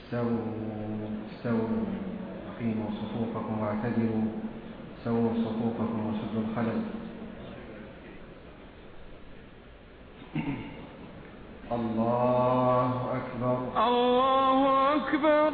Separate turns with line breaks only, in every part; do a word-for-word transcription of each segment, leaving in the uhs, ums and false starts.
استووا استووا أقيموا صفوفكم واعتدلوا سووا صفوفكم وسدوا الخلل. الله أكبر
الله أكبر.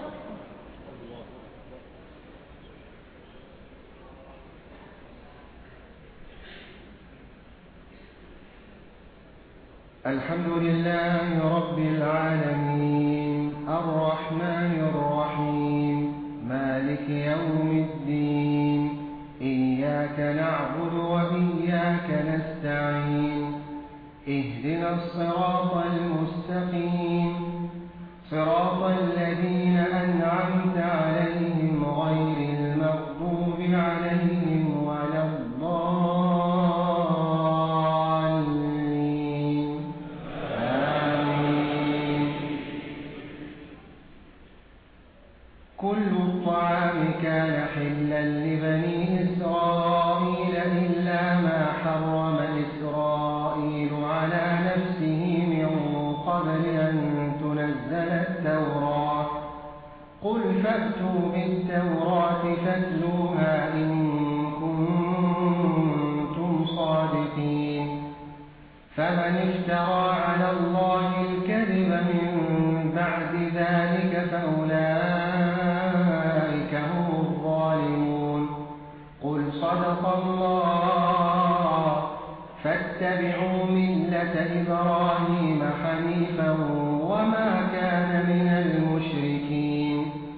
الحمد لله رب العالمين الرحمن الرحيم مالك يوم الدين إياك نعبد وإياك نستعين اهدنا الصراط المستقيم صراط الذين أنعمت عليهم غير المغضوب عليهم ولا الضالين آمين. كل الطعام كان حلا لبني إسرائيل إلا ما حرم إسرائيل على نفسه من قبل أن تنزل التوراة. قل فأتوا بالتوراة فاتلوها إن كنتم صادقين. فمن افترى على الله الكذب من بعد ذلك فأولئك هم الظالمون. قل صدق الله فاتبعوا ملة إبراهيم حنيفا وما كان من المشركين.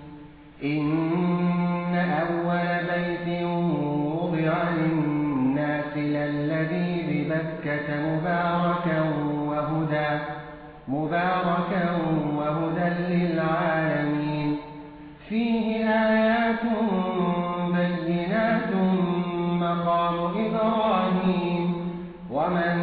إن أول بيت وضع للناس للذي ببكة مباركا وهدى مباركا وهدى للعالمين فيه آيات بينات مقام إبراهيم ومن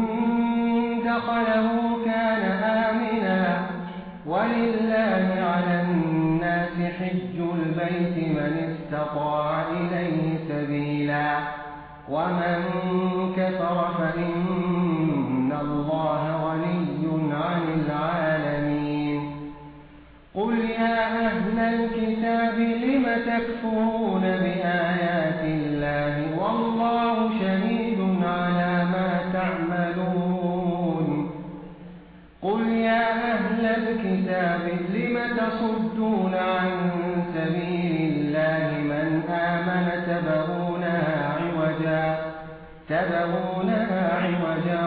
دخله كان آمنا ولله على الناس حج البيت من استطاع إليه سبيلا ومن كفر فإن الله غني عن العالمين. قل يا أهل الكتاب لم تكفرون بآيات الله والله شهيد على ما تعملون. قل يا أهل الكتاب لم تصدون عن سبيل الله من آمن تبغونها عوجا تبغونها عوجا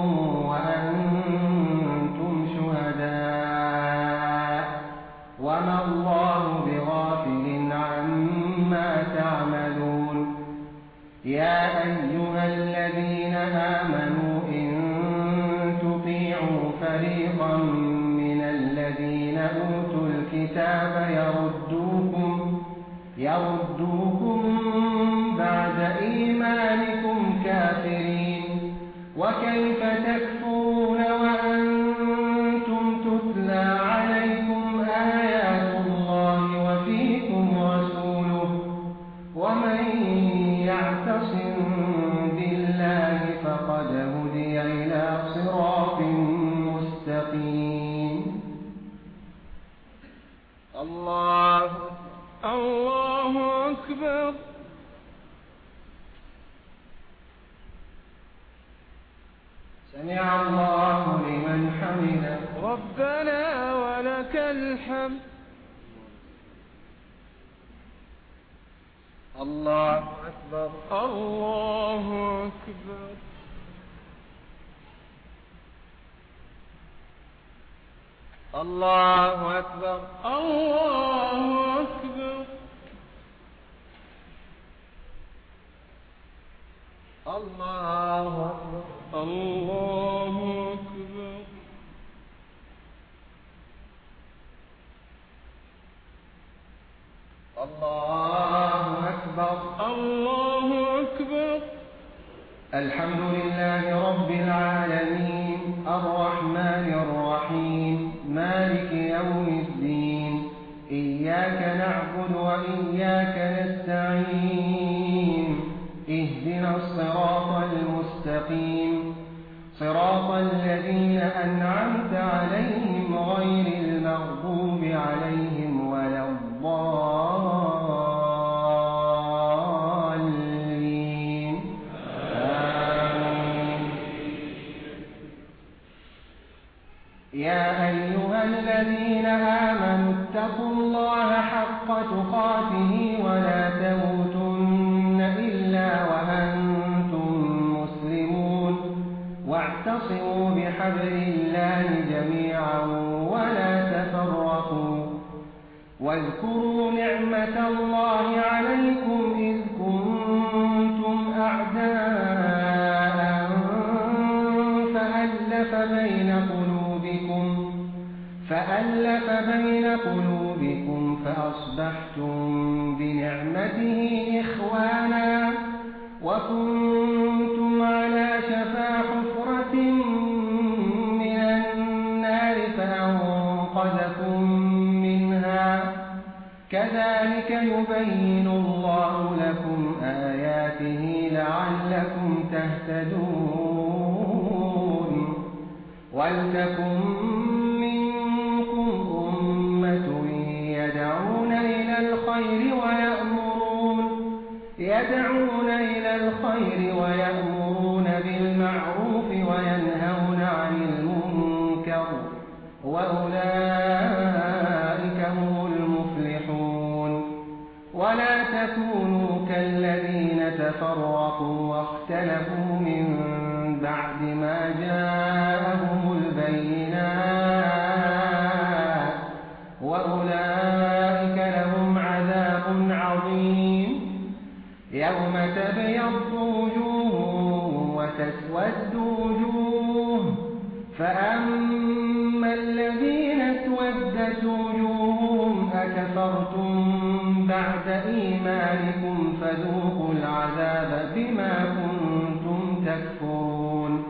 وأنتم شهداء وما الله بغافل عما تعملون. يا أيها الذين آمنوا إن تطيعوا فريقا من الذين أوتوا الكتاب يردوكم يردوكم بعد إيمانكم كافرين وكيف تكفرون وأنتم تتلى عليكم آيات الله وفيكم رسوله ومن يعتصم بالله فقد هدي إلى صراط مستقيم.
الله الله أكبر.
سمع الله لمن حمده
ربنا ولك الحمد.
الله أكبر
الله أكبر.
الله أكبر
الله أكبر.
الله أكبر
الله أكبر.
الله أكبر
الله أكبر.
الحمد لله رب العالمين الرحمن الرحيم مالك يوم الدين إياك نعبد وإياك نستعين اهدنا الصراط المستقيم صراط الذين أنعمت عليهم غير المغضوب عليهم يا أيها الذين آمنوا اتقوا الله حق تقاته ولا تموتن إلا وأنتم مسلمون واعتصموا بحبل الله جميعا ولا تفرقوا واذكروا نعمة الله عليكم إذ كنتم أعداء فألف بين قلوبكم فألف بين قلوبكم فأصبحتم بنعمته إخوانا وكنتم على شفا حفرة من النار فأنقذكم منها كذلك يبين الله لكم آياته لعلكم تهتدون ولتكن منكم أمة يدعون إلى الخير ويأمرون يدعون إلى الخير ويأمرون بالمعروف وينهون عن المنكر وأولئك هم المفلحون ولا تكونوا كالذين تفرقوا واختلفوا من بعد ما جاءهم البينات وأولئك لهم عذاب عظيم يوم تبيض وجوه وتسود وجوه فأما الذين اسودت وجوههم أكفرتم بعد إيمانكم فذوقوا العذاب بما كنتم تكفرون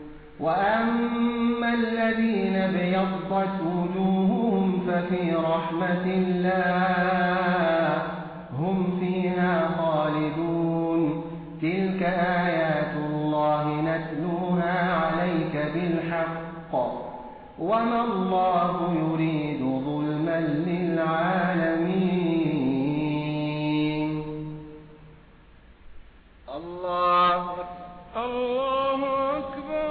وأما الذين ابيضت وجوههم ففي رحمة الله هم فيها خالدون تلك آيات الله نتلوها عليك بالحق وما الله يريد ظلما للعالمين الله
الله أكبر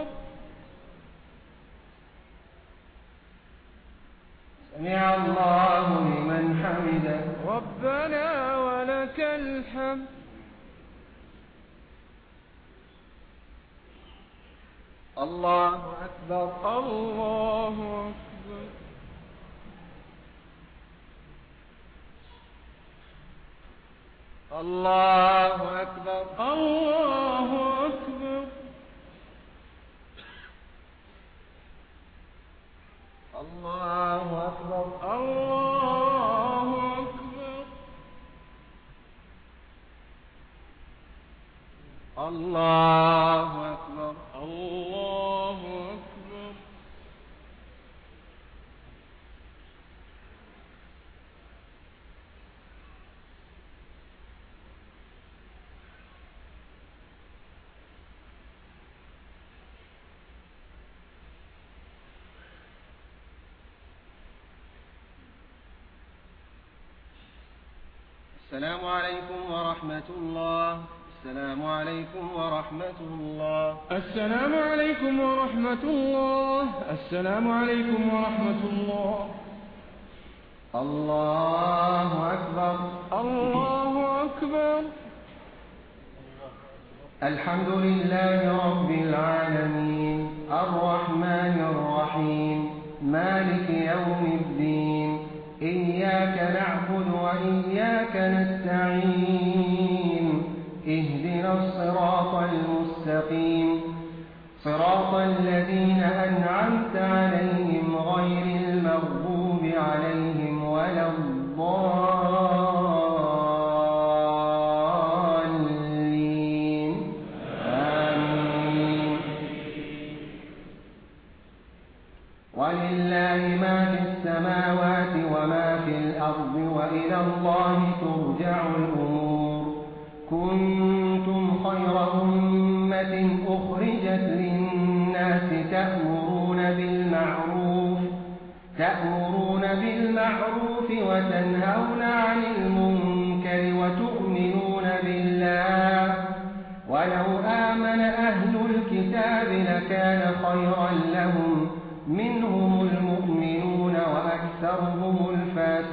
سمع الله لمن حمده
ربنا ولك الحمد
الله أكبر
الله أكبر
الله أكبر
الله أكبر
الله أكبر
الله أكبر
الله أكبر
الله أكبر
السلام عليكم ورحمة الله السلام عليكم ورحمة الله
السلام عليكم ورحمة الله السلام عليكم ورحمة الله
الله أكبر
الله أكبر
الحمد لله رب العالمين الرحمن الرحيم مالك يوم الدين إياك نعبد وإياك نستعين اهدنا الصراط المستقيم صراط الذين أنعمت عليهم غير المغضوب عليهم ولا الضالين آمين ولله ما في السماوات وما في الأرض وإلى الله ترجع الأمور كنتم خير أمة أخرجت للناس تأمرون بالمعروف تأمرون بالمعروف وتنهون عن المنكر وتؤمنون بالله ولو آمن أهل الكتاب لكان خيرا لهم منهم المؤمنون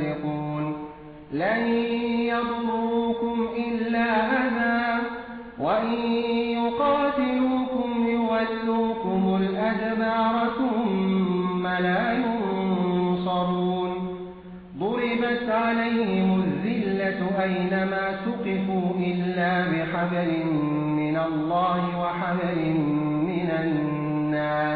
فاسقون لن يضروكم إلا أذى وإن يقاتلوكم يولوكم الأدبار ثم لا ينصرون ضربت عليهم الذلة أينما ثقفوا إلا بحبل من الله وحبل من الناس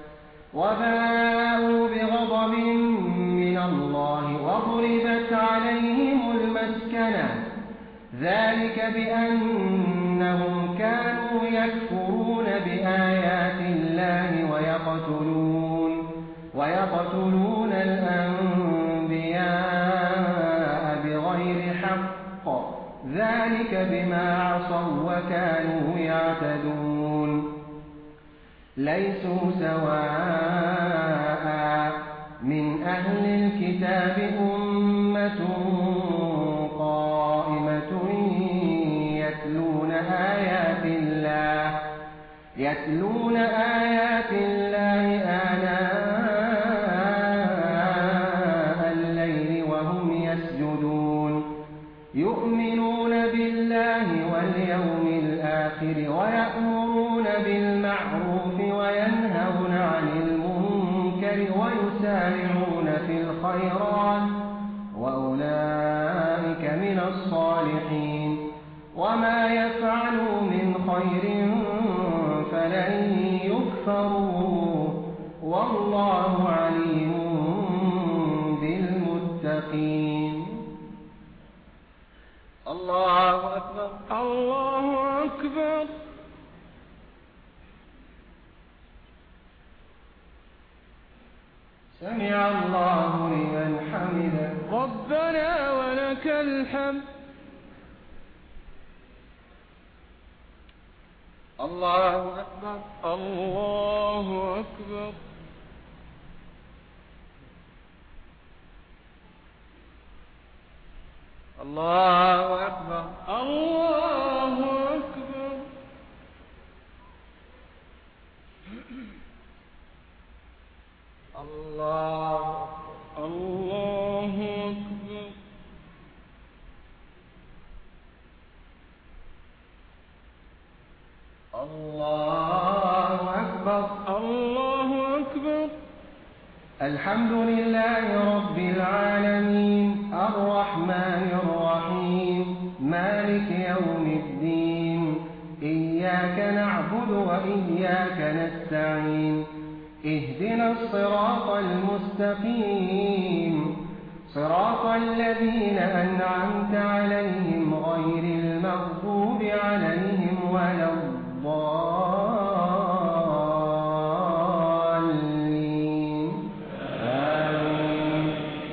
وباءوا بغضب من الله وضربت عليهم المسكنة ذلك بأنهم كانوا يكفرون بآيات الله ويقتلون ويقتلون الأنبياء بغير حق ذلك بما عصوا وكانوا يعتدون ليسوا سواء من أهل الكتاب أمة قائمة يتلون آيات الله يتلون آيات الله آناء الليل وهم يسجدون يؤمنون بالله واليوم الآخر ويأمرون بالمعروف وينهون عن المنكر ويسارعون في الخيرات وأولئك من الصالحين وما يفعلوا من خير فلن يكفروا والله عليم بالمتقين الله أكبر
الله أكبر
سمع الله لمن حمده
ربنا ولك الحمد
الله أكبر
الله أكبر
الله أكبر
الله أكبر
الله
الله أكبر
الله أكبر
الله أكبر
الحمد لله رب العالمين الرحمن الرحيم مالك يوم الدين إياك نعبد وإياك نستعين اهدنا الصراط المستقيم صراط الذين أنعمت عليهم غير المغضوب عليهم ولا الضالين آمين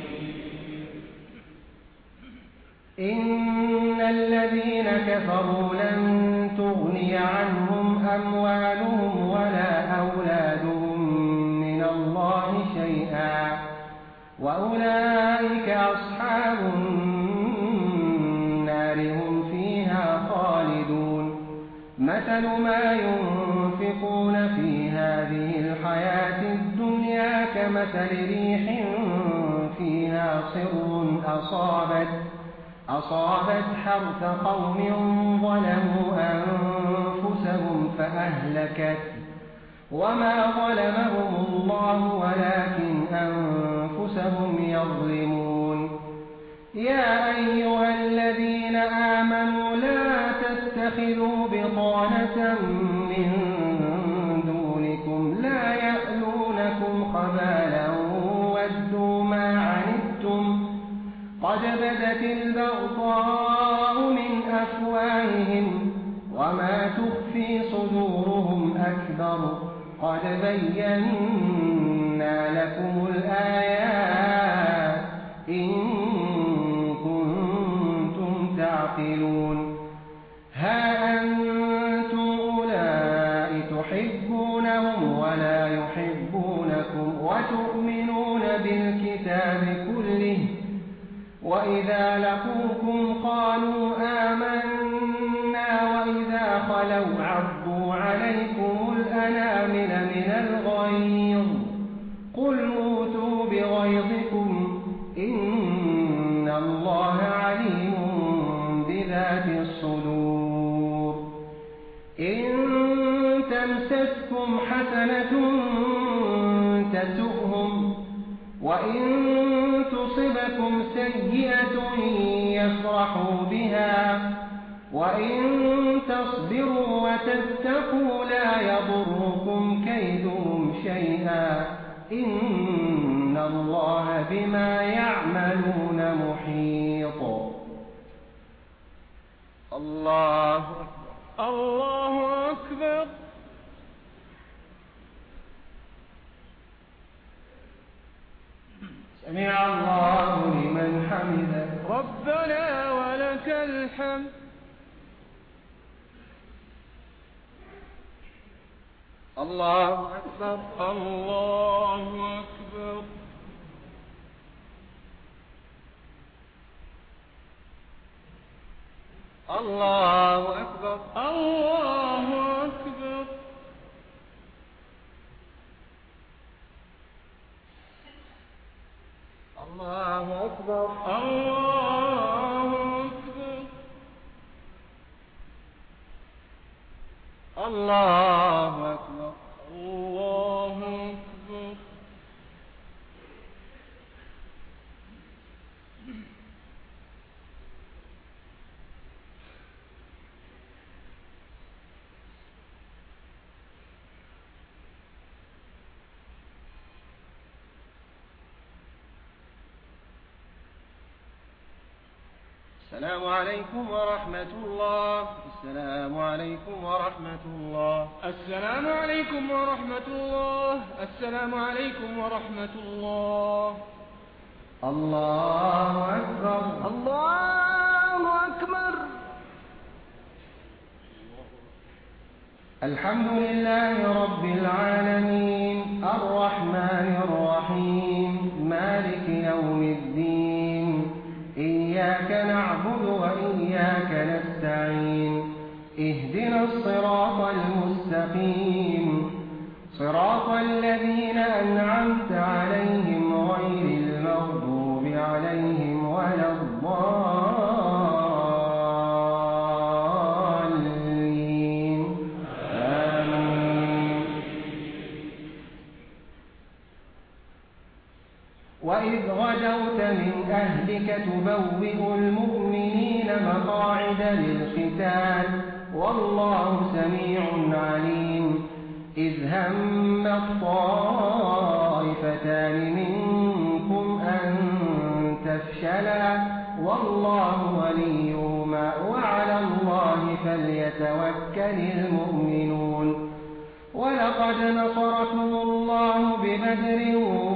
إن الذين كفروا لن تغني عنهم أموالهم ولا أولادهم من الله شيئا وأولئك أصحاب النار هم فيها خالدون مثل ما ينفقون في هذه الحياة الدنيا كمثل ريح فيها صر أصابت أصابت حرث قوم ظلموا أنفسهم فأهلكت وما ظلمهم الله ولكن أنفسهم يظلمون يا أيها الذين آمنوا لا تتخذوا بطانة من دونكم لا يألونكم خبالا ودوا ما عنتم قد بدت البغضاء من أفواههم وما تخفي صدورهم أكبر قد بينا لكم الآيات إن كنتم تعقلون ها أنتم أولئك تحبونهم ولا يحبونكم وتؤمنون بالكتاب كله وإذا لقوكم قالوا آمنا وإذا خلوا عضوا عليكم الأنامل من الغيظ قل موتوا بغيظكم إن وإن تصبكم سيئة يفرحوا بها وإن تصبروا وتتقوا لا يضركم كيدهم شيئا إن الله بما يعملون محيط.
الله الله أكبر.
سمع الله لمن حمده.
ربنا ولك الحمد.
الله أكبر.
الله أكبر.
الله أكبر.
الله أكبر.
الله أكبر.
الله أكبر.
الله أكبر.
الله أكبر.
السلام عليكم ورحمة الله. السلام عليكم ورحمة الله.
السلام عليكم ورحمة الله. السلام عليكم ورحمة الله.
الله أكبر.
الله أكبر.
الحمد لله رب العالمين الرحمن الرحيم مالك يوم الدين إياك نعبد وإياك نستعين اهدنا الصراط المستقيم صراط الذين أنعمت عليهم غير المغضوب عليهم ولا الضالين آمين. وإذ غدوت من أهلك تبوئ المؤمنين مقاعد للقتال والله سميع عليم. إذ هم الطائفتان منكم أن تفشلا والله وليهما وعلى الله فليتوكل المؤمنون. ولقد نصركم الله ببدر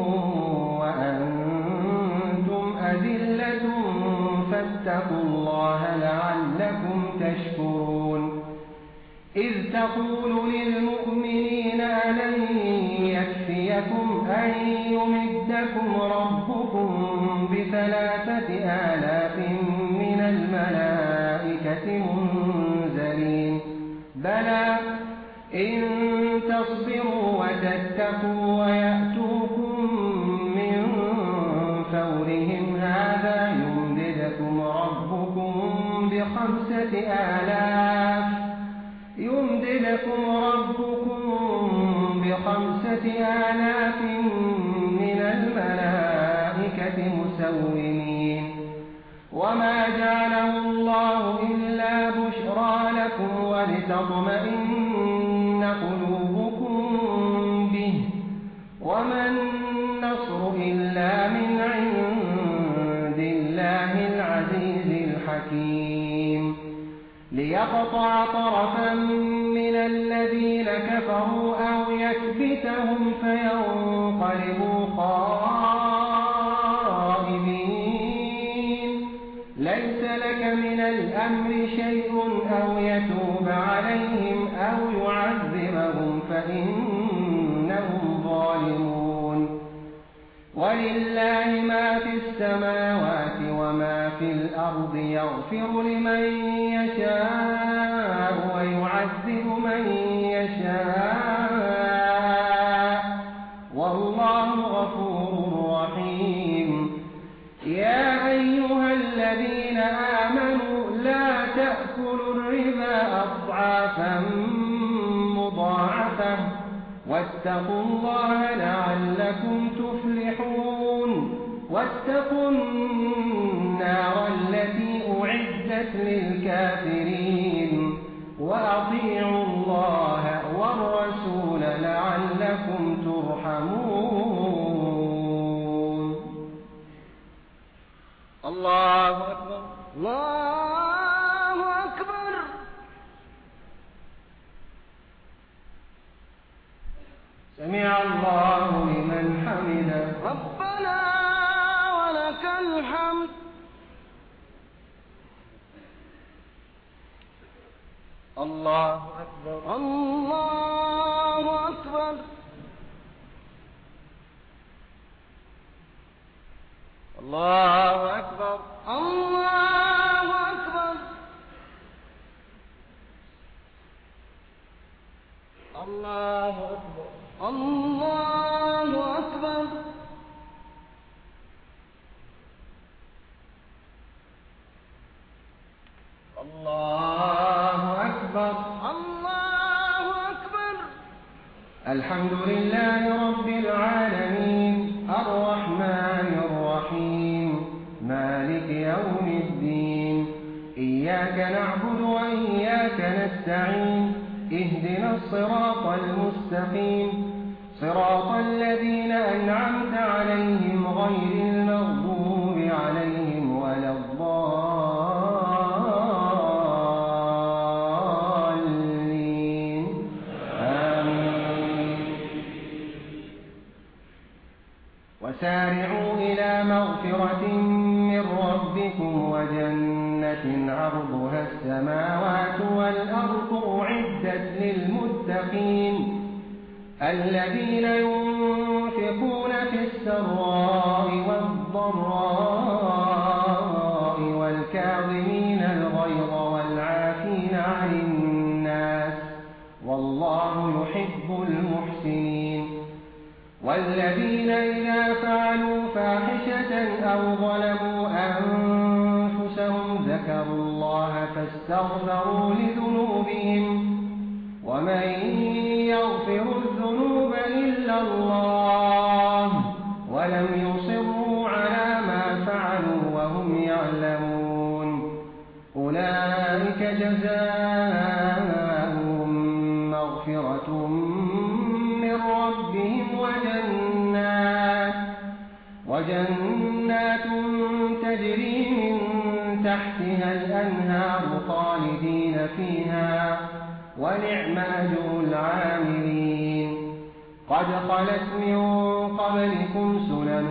وأنتم أذلة فاتقوا الله لعلكم تشكرون. إذ تقول للمؤمنين ألن يكفيكم أن يمدكم ربكم بثلاثة آلاف من الملائكة منزلين بلى إن تصبروا وتتقوا ويأتوكم من فورهم هذا يمددكم ربكم بخمسة آلاف يمددكم ربكم بخمسة آلاف من الملائكة مسومين. وما جعله الله إلا بشرى لكم ولتطمئن قلوبكم به وما النصر إلا من عند الله العزيز الحكيم. ليقطع طرفا من الذين كفروا أو يكبتهم فينقلبوا خائبين. ليس لك من الأمر شيء أو يتوب عليهم أو يعذبهم فإنهم ظالمون. ولله ما في السماوات وما في الأرض يغفر لمن يشاء ويعذب من يشاء والله غفور رحيم. يا أيها الذين آمنوا لا تأكلوا الربا أضعافا مضاعفة واتقوا الله لعلكم تفلحون. واتقوا النار التي أعدت للكافرين وأطيعوا الله والرسول لعلكم ترحمون.
الله أكبر.
الله أكبر.
سمع الله لمن حمده.
ربنا ولك الحمد.
الله أكبر.
الله أكبر.
الله أكبر.
الله أكبر.
الله أكبر.
الله أكبر.
الله أكبر.
الله أكبر.
الحمد لله رب العالمين الرحمن الرحيم مالك يوم الدين إياك نعبد وإياك نستعين اهدنا الصراط المستقيم صراط الذين أنعمت عليهم غير المغضوب عليهم ولا الضالين آمين. وسارعوا إلى مغفرة من ربكم وجنة عرضها السماوات والأرض أعدت للمتقين الذين ينفقون في السراء والضراء والكاظمين الغيظ والعافين عن الناس والله يحب المحسنين والذين إذا فعلوا فاحشة أو ظلموا أنفسهم ذكروا الله فاستغفروا لذنوبهم ومن يغفر الذنوب إلا الله ولم يصروا على ما فعلوا وهم يعلمون أولئك جزاؤهم مغفرة من ربهم وجنات وجنات تجري من تحتها الأنهار خالدين فيها ونعم أجر العاملين قد خلت من قبلكم سنن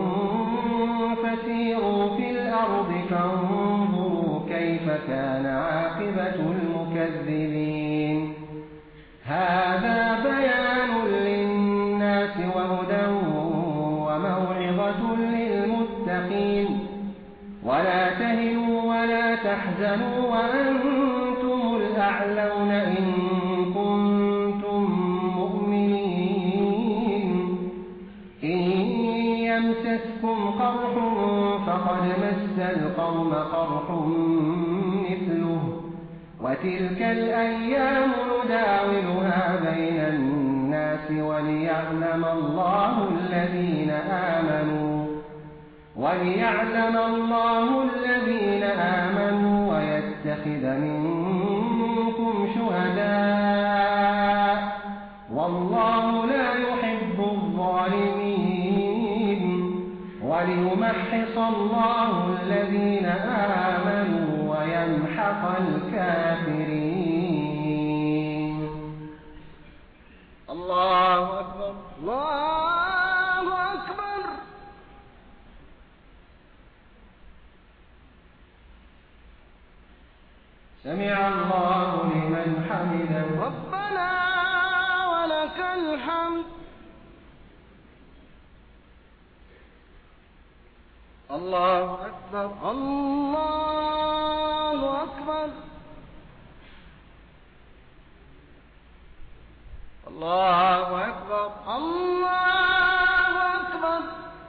فسيروا في الأرض فانظروا كيف كان عاقبة المكذبين هذا بيان للناس وهدى وموعظة للمتقين ولا تهنوا ولا تحزنوا وأنتم الأعلون إن كنتم مؤمنين إن يمسسكم قرح فقد مس القوم قرح مثله وتلك الأيام نداولها بين الناس وليعلم الله الذين آمنوا وليعلم الله الذين آمنوا ويتخذ منكم شهداء والله لا يحب الظالمين وليمحص الله الذين آمنوا ويمحق الكافرين.
الله أكبر.
الله أكبر.
سمع الله لمن حمده.
ربنا ولك الحمد.
الله أكبر.
الله أكبر.
الله أكبر.
الله أكبر.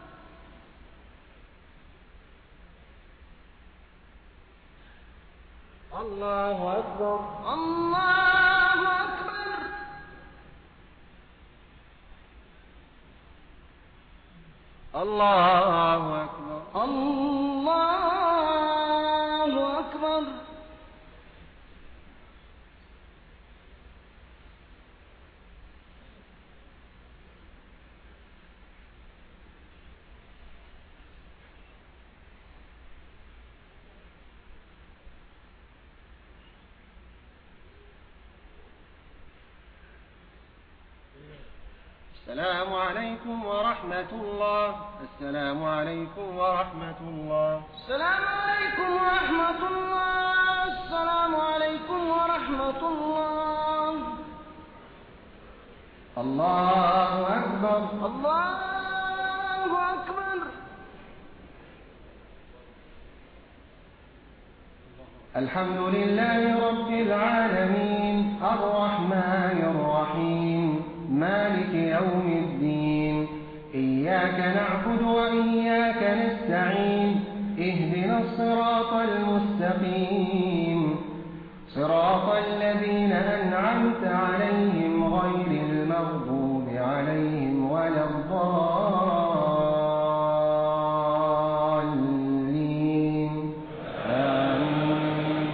الله أكبر.
الله أكبر.
الله أكبر.
الله أكبر.
السلام عليكم ورحمة الله. السلام عليكم ورحمة الله.
السلام عليكم ورحمة الله. السلام عليكم ورحمة الله.
الله أكبر.
الله أكبر.
الحمد لله رب العالمين الرحمن الرحيم مالك يوم الدين إياك نعبد وإياك نستعين اهدنا الصراط المستقيم صراط الذين أنعمت عليهم غير المغضوب عليهم ولا الضالين آمين.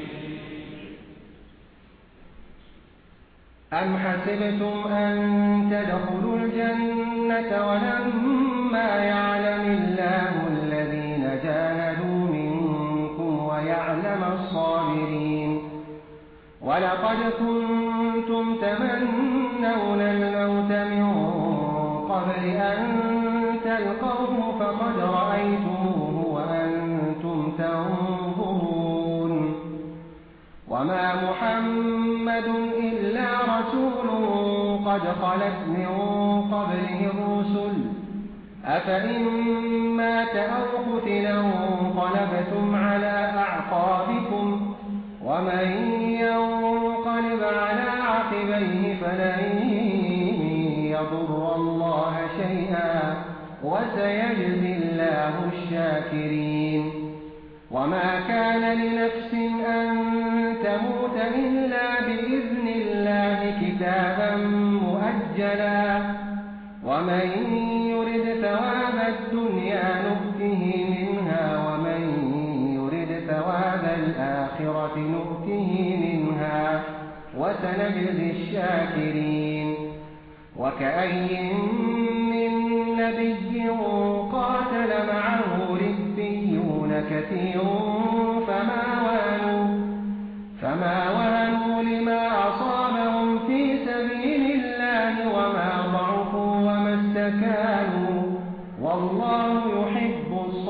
أم حسبتم أن تدخلوا الجنة ولما يعلم الله الذين جاهدوا منكم ويعلم الصابرين ولقد كنتم تمنون الموت من قبل أن تلقوه فقد رأيتموه وأنتم تنظرون وما محمد إلا رسول قد خلت من قبله الرسل أفإن مات أو قتل انقلبتم على أعقابكم ومن ينقلب على عقبيه فلن يضر الله شيئا وسيجزي الله الشاكرين وما كان لنفس أن تموت إلا بإذن الله كتابا مؤجلا ومن يرد ثواب الدنيا نؤته منها ومن يرد ثواب الآخرة نؤته منها وسنجزي الشاكرين وكأي من نبي قاتل معه ربيون كثير فما وهنوا فما وهنوا لما أصابهم في سبيل الله وما ضعفوا وما استكانوا والله يحب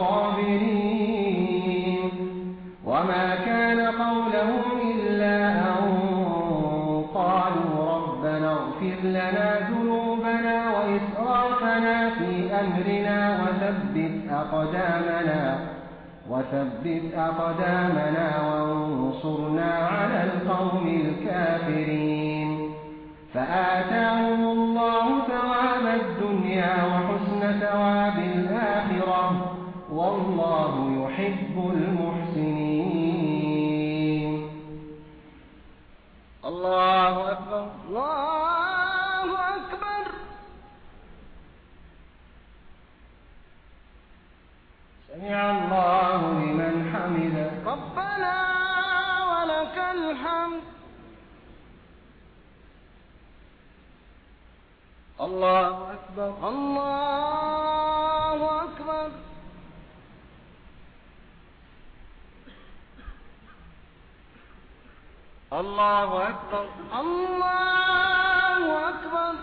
الصابرين وما كان قولهم إلا أن قالوا ربنا اغفر لنا ذنوبنا وإسرافنا في أمرنا وثبت أقدامنا وثبت أقدامنا وانصرنا على القوم الكافرين فآتاهم الله ثواب الدنيا وحسن ثواب الآخرة والله يحب المحسنين.
الله أكبر.
الله أكبر.
سمع الله لمن حمده
ربنا ولك الحمد.
الله أكبر.
الله أكبر.
الله أكبر.
الله أكبر.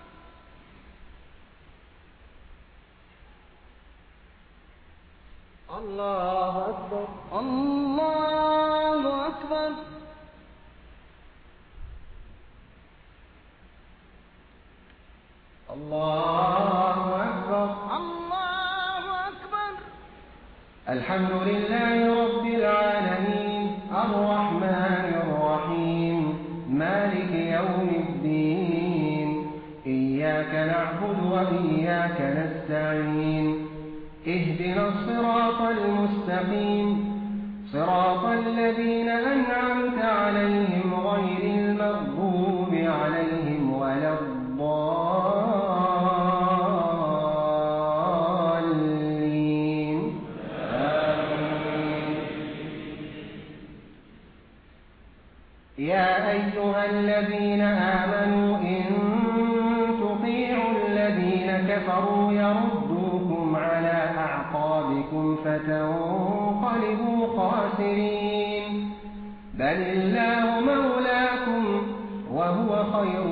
الله أكبر.
الله أكبر.
الله أكبر.
الله أكبر.
الحمد لله رب العالمين الرحمن الرحيم مالك يوم الدين إياك نعبد وإياك نستعين اهدنا الصراط المستقيم صراط الذين أنعمت عليهم غير المغضوب عليهم ولا الضالين يا أيها الذين آمنوا إن تطيعوا الذين كفروا يردوكم على أعقابكم فتنقلبوا خاسرين بل الله مولاكم وهو خير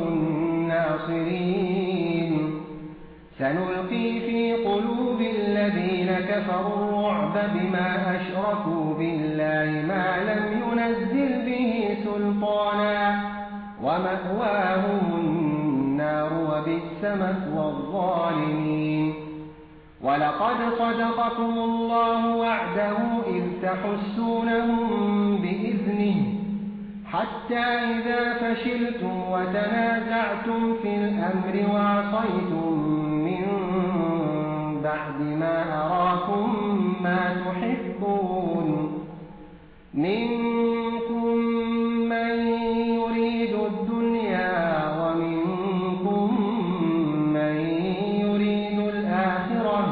الناصرين سنلقي في قلوب الذين كفروا الرعب بما أشركوا بالله ما لم ينزل به سلطانا ومأواهم النار وبئس مثوى الظالمين ولقد صدقكم الله وعده إذ تحسونهم بإذنه حتى إذا فشلتم وتنازعتم في الأمر وعصيتم من بعد ما أراكم ما تحبون منكم من يريد الدنيا ومنكم من يريد الآخرة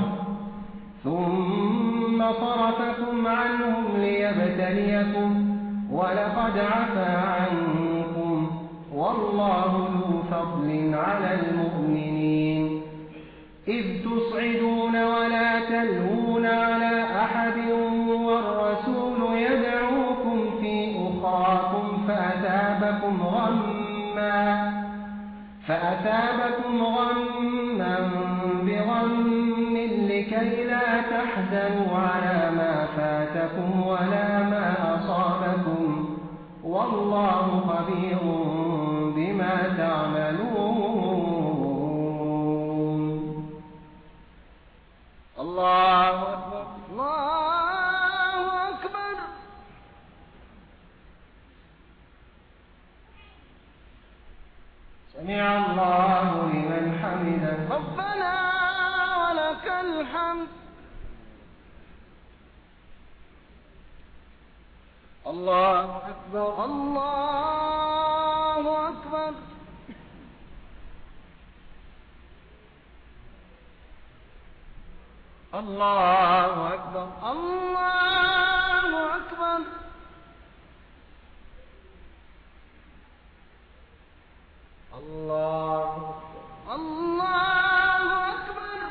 ثم صرفكم عنهم ليبتليكم ولقد عفا عنكم والله ذو فضل على المؤمنين إذ تصعدون ولا تلوون على أحد والرسول يدعوكم في أخراكم فأثابكم غما فأثابكم غما بغم لكي لا تحزنوا على ما فاتكم ولا ما أصابكم والله خبير بما تعملون
الله أكبر
الله أكبر
سمع الله لمن حمده
ربنا ولك الحمد
الله أكبر
الله أكبر
الله أكبر
الله أكبر
الله
الله أكبر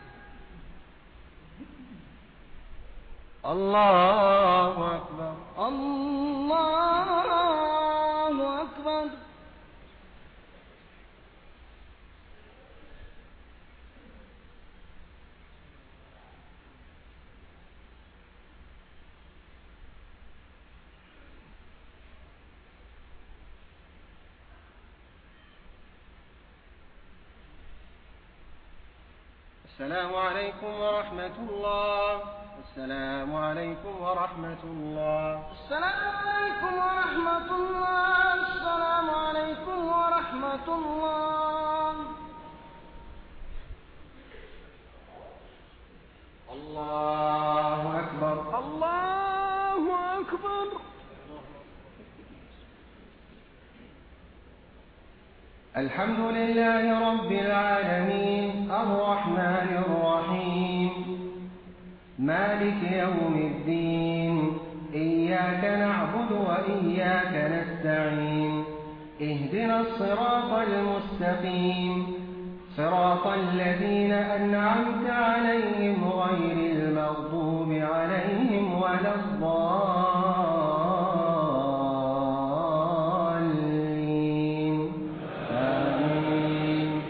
الله أكبر
الله أكبر
السلام عليكم ورحمة الله السلام عليكم ورحمة الله
السلام عليكم ورحمة الله السلام عليكم ورحمة الله
الله أكبر
الله أكبر
الحمد لله رب العالمين الرحمن الرحيم مالك يوم الدين إياك نعبد وإياك نستعين اهدنا الصراط المستقيم صراط الذين أنعمت عليهم غير المغضوب عليهم ولا الضالين آمين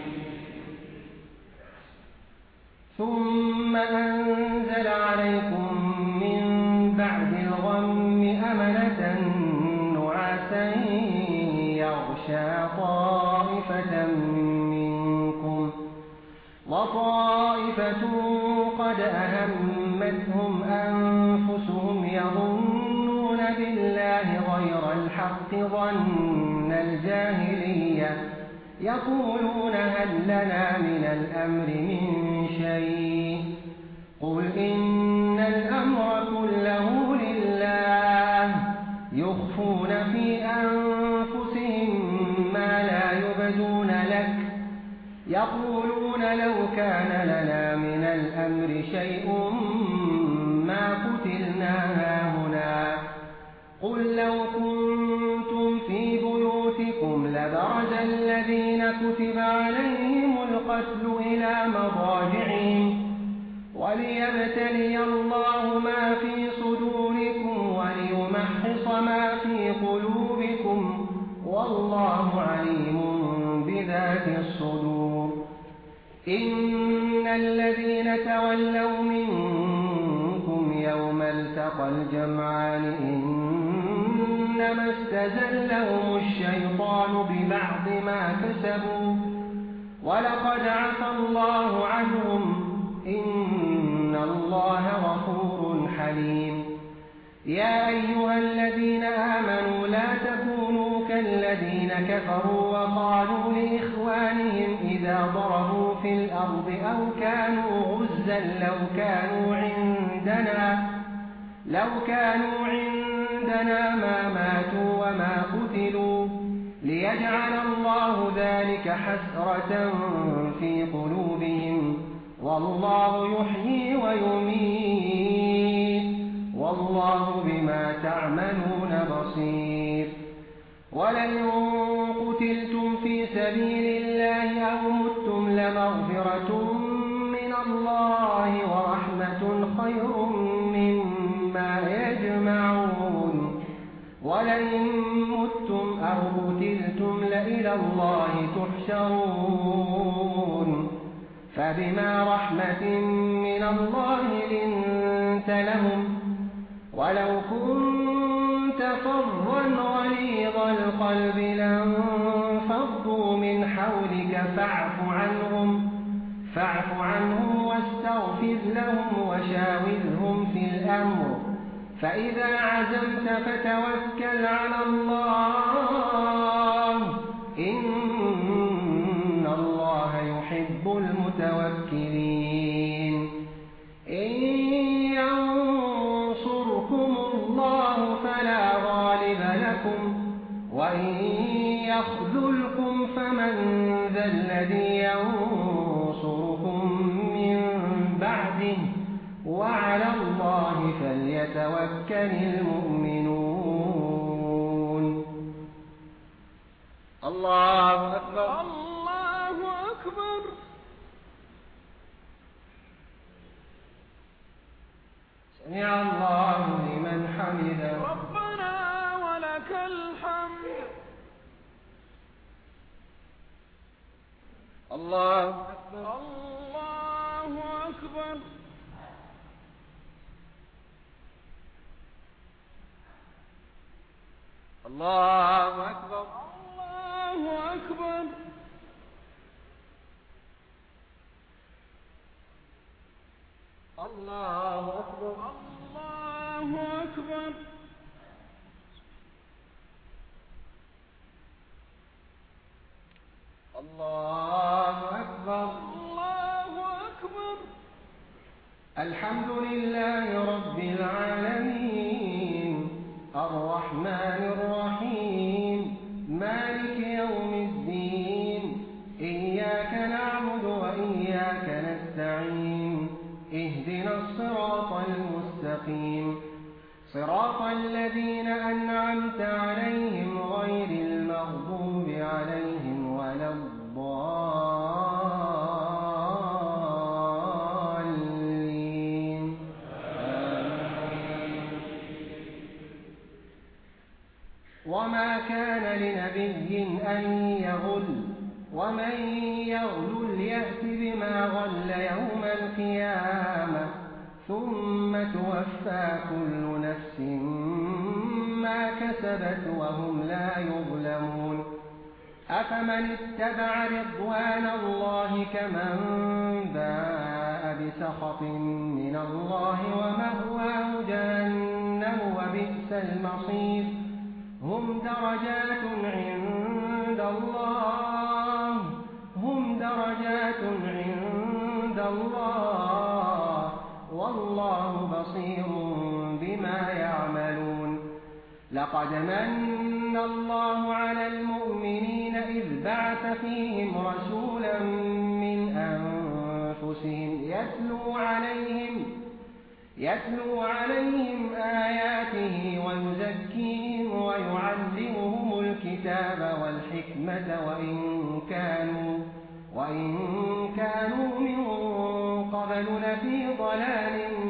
ثم أنزل عليكم من بعد الغم أمنة نعاسا يغشى طائفة منكم وطائفة قد أهمتهم أنفسهم يظنون بالله غير الحق ظن الجاهلية يقولون هل لنا من الأمر من شيء قل إن الأمر كله لله يخفون في أنفسهم ما لا يبدون لك يقولون لو كان لنا من الأمر شيء ما قتلنا هاهنا قل لو كنتم في ليبتلي الله ما في صدوركم وليمحص ما في قلوبكم والله عليم بذات الصدور. إن الذين تولوا منكم يوم التقى الجمعان إنما استزلهم الشيطان ببعض ما كسبوا ولقد عفى الله عنهم إن الله غفور حليم. يا أيها الذين آمنوا لا تكونوا كالذين كفروا وقالوا لإخوانهم إذا ضربوا في الأرض أو كانوا غزا لو كانوا عندنا لو كانوا عندنا ما ماتوا وما قتلوا ليجعل الله ذلك حسرة في قلوبهم والله يحيي ويميت والله بما تعملون بصير. ولئن قتلتم في سبيل الله أو متم لمغفرة من الله ورحمة خير مما يجمعون. ولئن متم أو قتلتم لإلى الله تحشرون. فبما رحمة من الله لنت لهم ولو كنت فظا غليظ القلب لانفضوا من حولك فاعف عنهم فاعف عنهم واستغفر لهم وشاورهم في الأمر فإذا عزمت فتوكل على الله إن الله يحب المتوكلين. إن ينصركم الله فلا غالب لكم وإن يخذلكم فمن ذا الذي ينصركم من بعده وعلى الله فليتوكل المؤمنون.
الله أكبر.
الله أكبر.
سمع الله لمن حمده.
ربنا ولك الحمد.
الله أكبر.
الله أكبر.
الله أكبر.
الله أكبر.
الله أكبر.
الله أكبر.
الله أكبر.
الله أكبر.
الحمد لله رب العالمين الرحمن الرحيم مالك يوم الدين إياك نعبد وإياك نستعين اهدنا الصراط المستقيم صراط الذين أنعمت عليهم غير المغضوب عليهم ولا الضالين. وما كان لنبي أن يغل ومن يغل يأت بما غل يوم القيامة ثم توفى كل نفس ما كسبت وهم لا يظلمون. أفمن اتبع رضوان الله كمن باء بسخط من الله ومأواه جهنم وبئس المصير. هم درجات عند الله هم درجات عند الله والله بصير بما يعملون. لقد من الله على المؤمنين إذ بعث فيهم رسولا من أنفسهم يتلو عليهم يتلو عليهم آياته ويزكيهم ويعلمهم الكتاب والحكمة وإن كانوا وإن كانوا من قبل لفي ضلال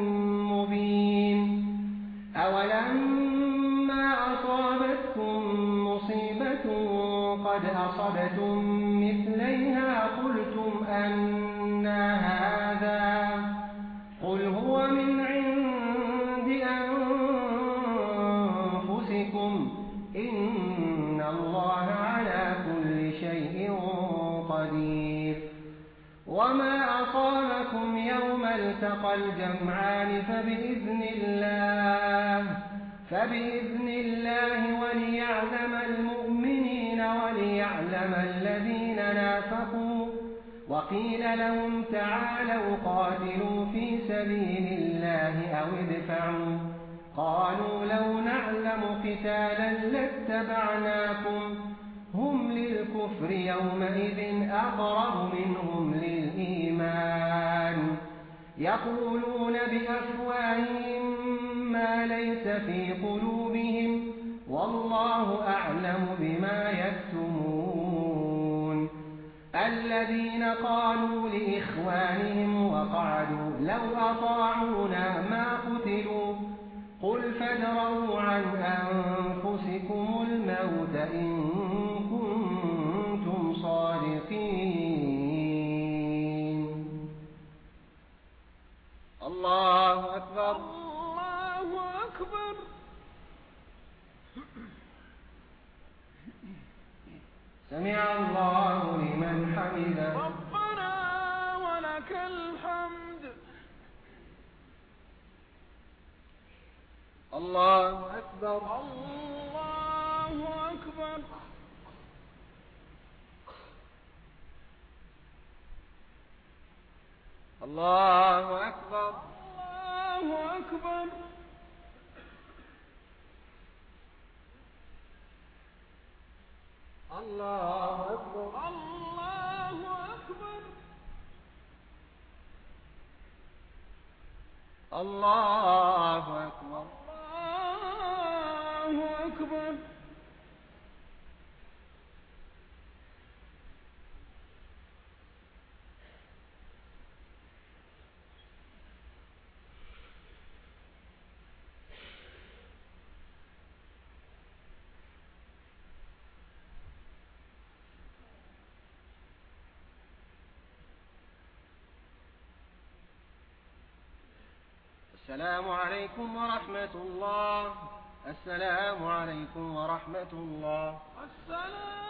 قد أصبتم مثليها قلتم أنى هذا قل هو من عند أنفسكم إن الله على كل شيء قدير وما أصابكم يوم التقى الجمعان فبإذن الله فبإذن الله وليعلم المؤمنين وليعلم الذين نافقوا وقيل لهم تعالوا قاتلوا في سبيل الله أو ادفعوا قالوا لو نعلم قتالا لاتبعناكم هم للكفر يومئذ أقرب منهم للإيمان يقولون بأفواههم ما ليس في قلوبهم والله أعلم بما يكتمون الذين قالوا لإخوانهم وقعدوا لو أطاعونا ما قتلوا قل فادرءوا عن أنفسكم الموت إن كنتم صادقين.
الله أكبر.
الله أكبر.
سمع الله لمن حمده.
ربنا ولك الحمد.
الله أكبر.
الله أكبر.
الله أكبر.
الله أكبر.
الله أكبر.
الله أكبر.
الله أكبر.
الله أكبر.
السلام عليكم ورحمة الله. السلام عليكم ورحمة الله.
السلام